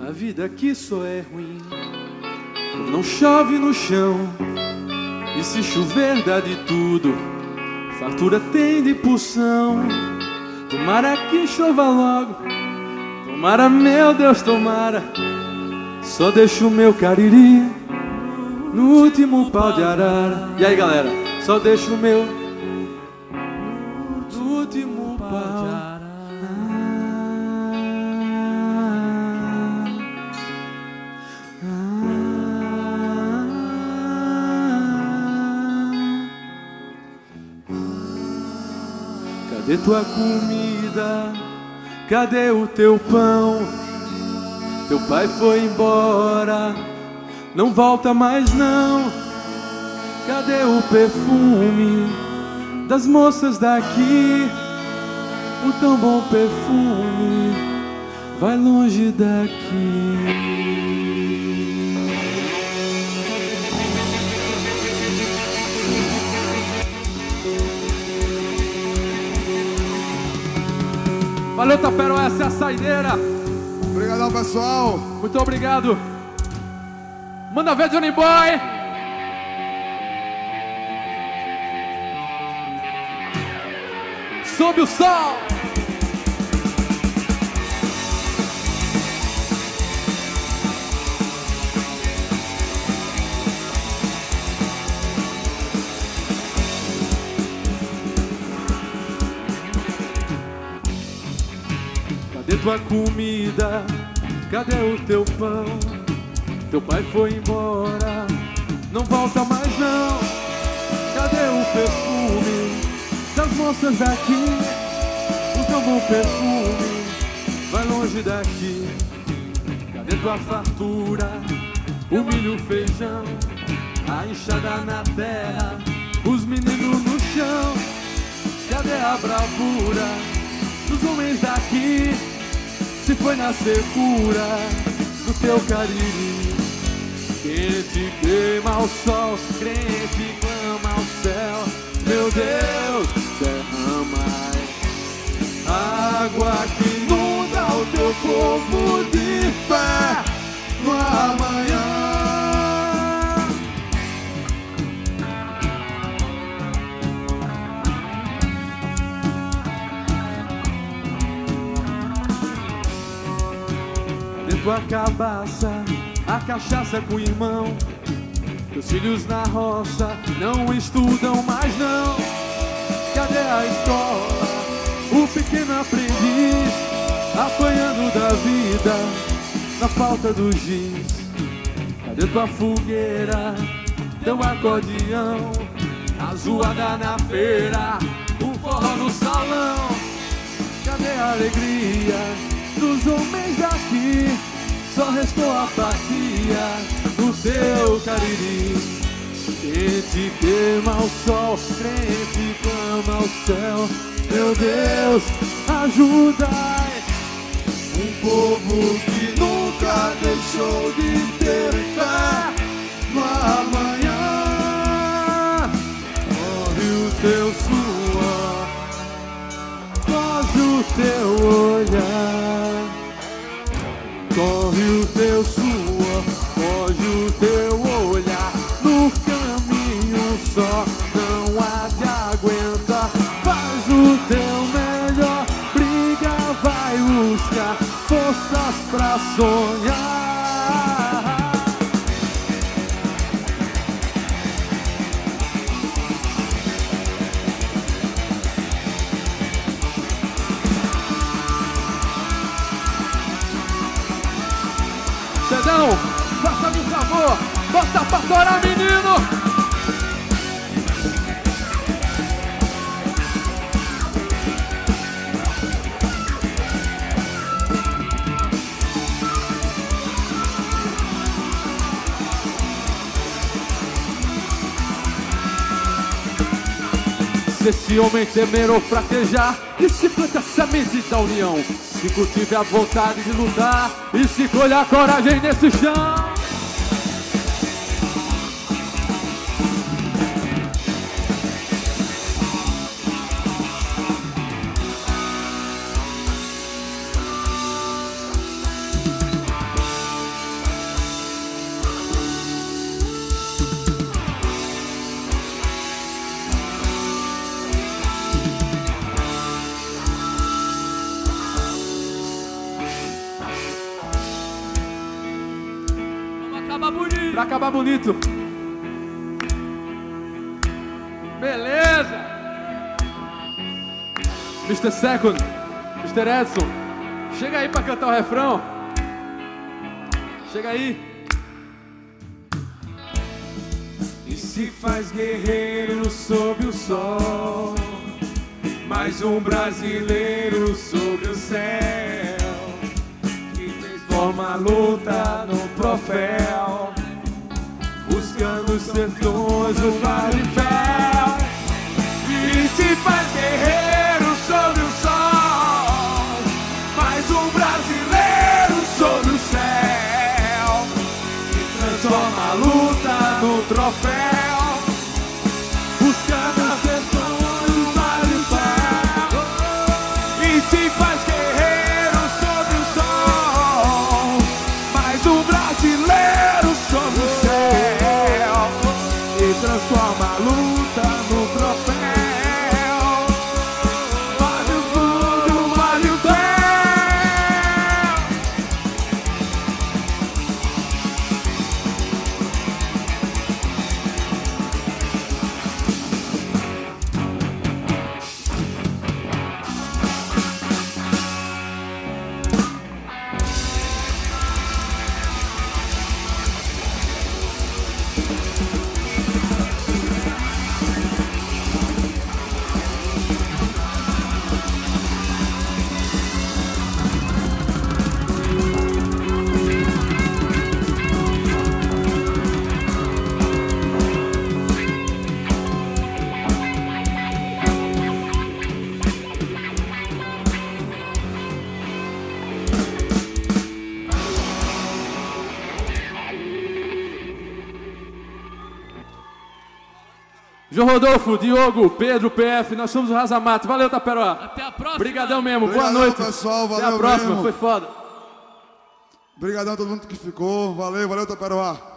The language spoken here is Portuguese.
A vida aqui só é ruim quando não chove no chão. E se chover dá de tudo, fartura tem de porção. Tomara que chova logo, tomara, meu Deus, tomara. Só deixo o meu cariri no último pau de arara. E aí, galera, só deixo o meu no último pau de arara. Cadê tua comida? Cadê o teu pão? Teu pai foi embora, não volta mais não. Cadê o perfume das moças daqui? O tão bom perfume vai longe daqui. Valeu, Tapero, essa é a saideira. Obrigadão, pessoal. Muito obrigado. Manda ver, Johnny Boy. Sobe o sol. Cadê tua comida? Cadê o teu pão? Teu pai foi embora, não volta mais não. Cadê o perfume das moças daqui? O teu bom perfume vai longe daqui. Cadê tua fartura? O milho, o feijão, a enxada na terra, os meninos no chão. Cadê a bravura dos homens daqui? Se foi na secura do teu cariri. Quente queima o sol, crente clama ao céu. Meu Deus, derrama água que inunda o teu povo de fé no amanhã. Tua cabaça, a cachaça com o irmão. Teus filhos na roça não estudam mais não. Cadê a escola? O pequeno aprendiz apanhando da vida na falta do giz. Cadê tua fogueira? Teu acordeão? A zoada na feira, o forró no salão. Cadê a alegria dos homens daqui? Só restou apatia no teu cariri. Quente queima o sol, crente clama ao céu. Meu Deus, ajudai um povo que nunca deixou de ter fé no amanhã. Corre o teu suor, foge o teu olhar. Corre o teu suor, foge o teu olhar. No caminho só não há de aguentar. Faz o teu melhor, briga, vai buscar forças pra sonhar. Cedão, faça-me um favor, bota pra torar, menino! Se esse homem temer ou fraquejar, e se planta a semente da união, se cultive a vontade de lutar e se colhe a coragem nesse chão. Pra acabar bonito. Beleza! Mr. Second, Mr. Edson, chega aí pra cantar o refrão. Chega aí. E se faz guerreiro sob o sol, mais um brasileiro sobre o céu, que transforma a luta no troféu, buscando os sertões do Vale Fel. E se faz guerreiro sobre o sol, mais um brasileiro sobre o céu, que transforma a luta no troféu, buscando os sertões do Vale Fel. E se faz guerreiro sobre o sol, mais um brasileiro sobre o céu, e transforma a luta no troféu. Vale o fundo, vale o fel. João Rodolfo, Diogo, Pedro, PF, nós somos o Razamato. Valeu, Taperoá. Até a próxima. Obrigadão mesmo. Obrigadão, boa noite. pessoal. Valeu. Até a próxima, mesmo. foi foda. Obrigadão a todo mundo que ficou. Valeu, valeu, Taperoá.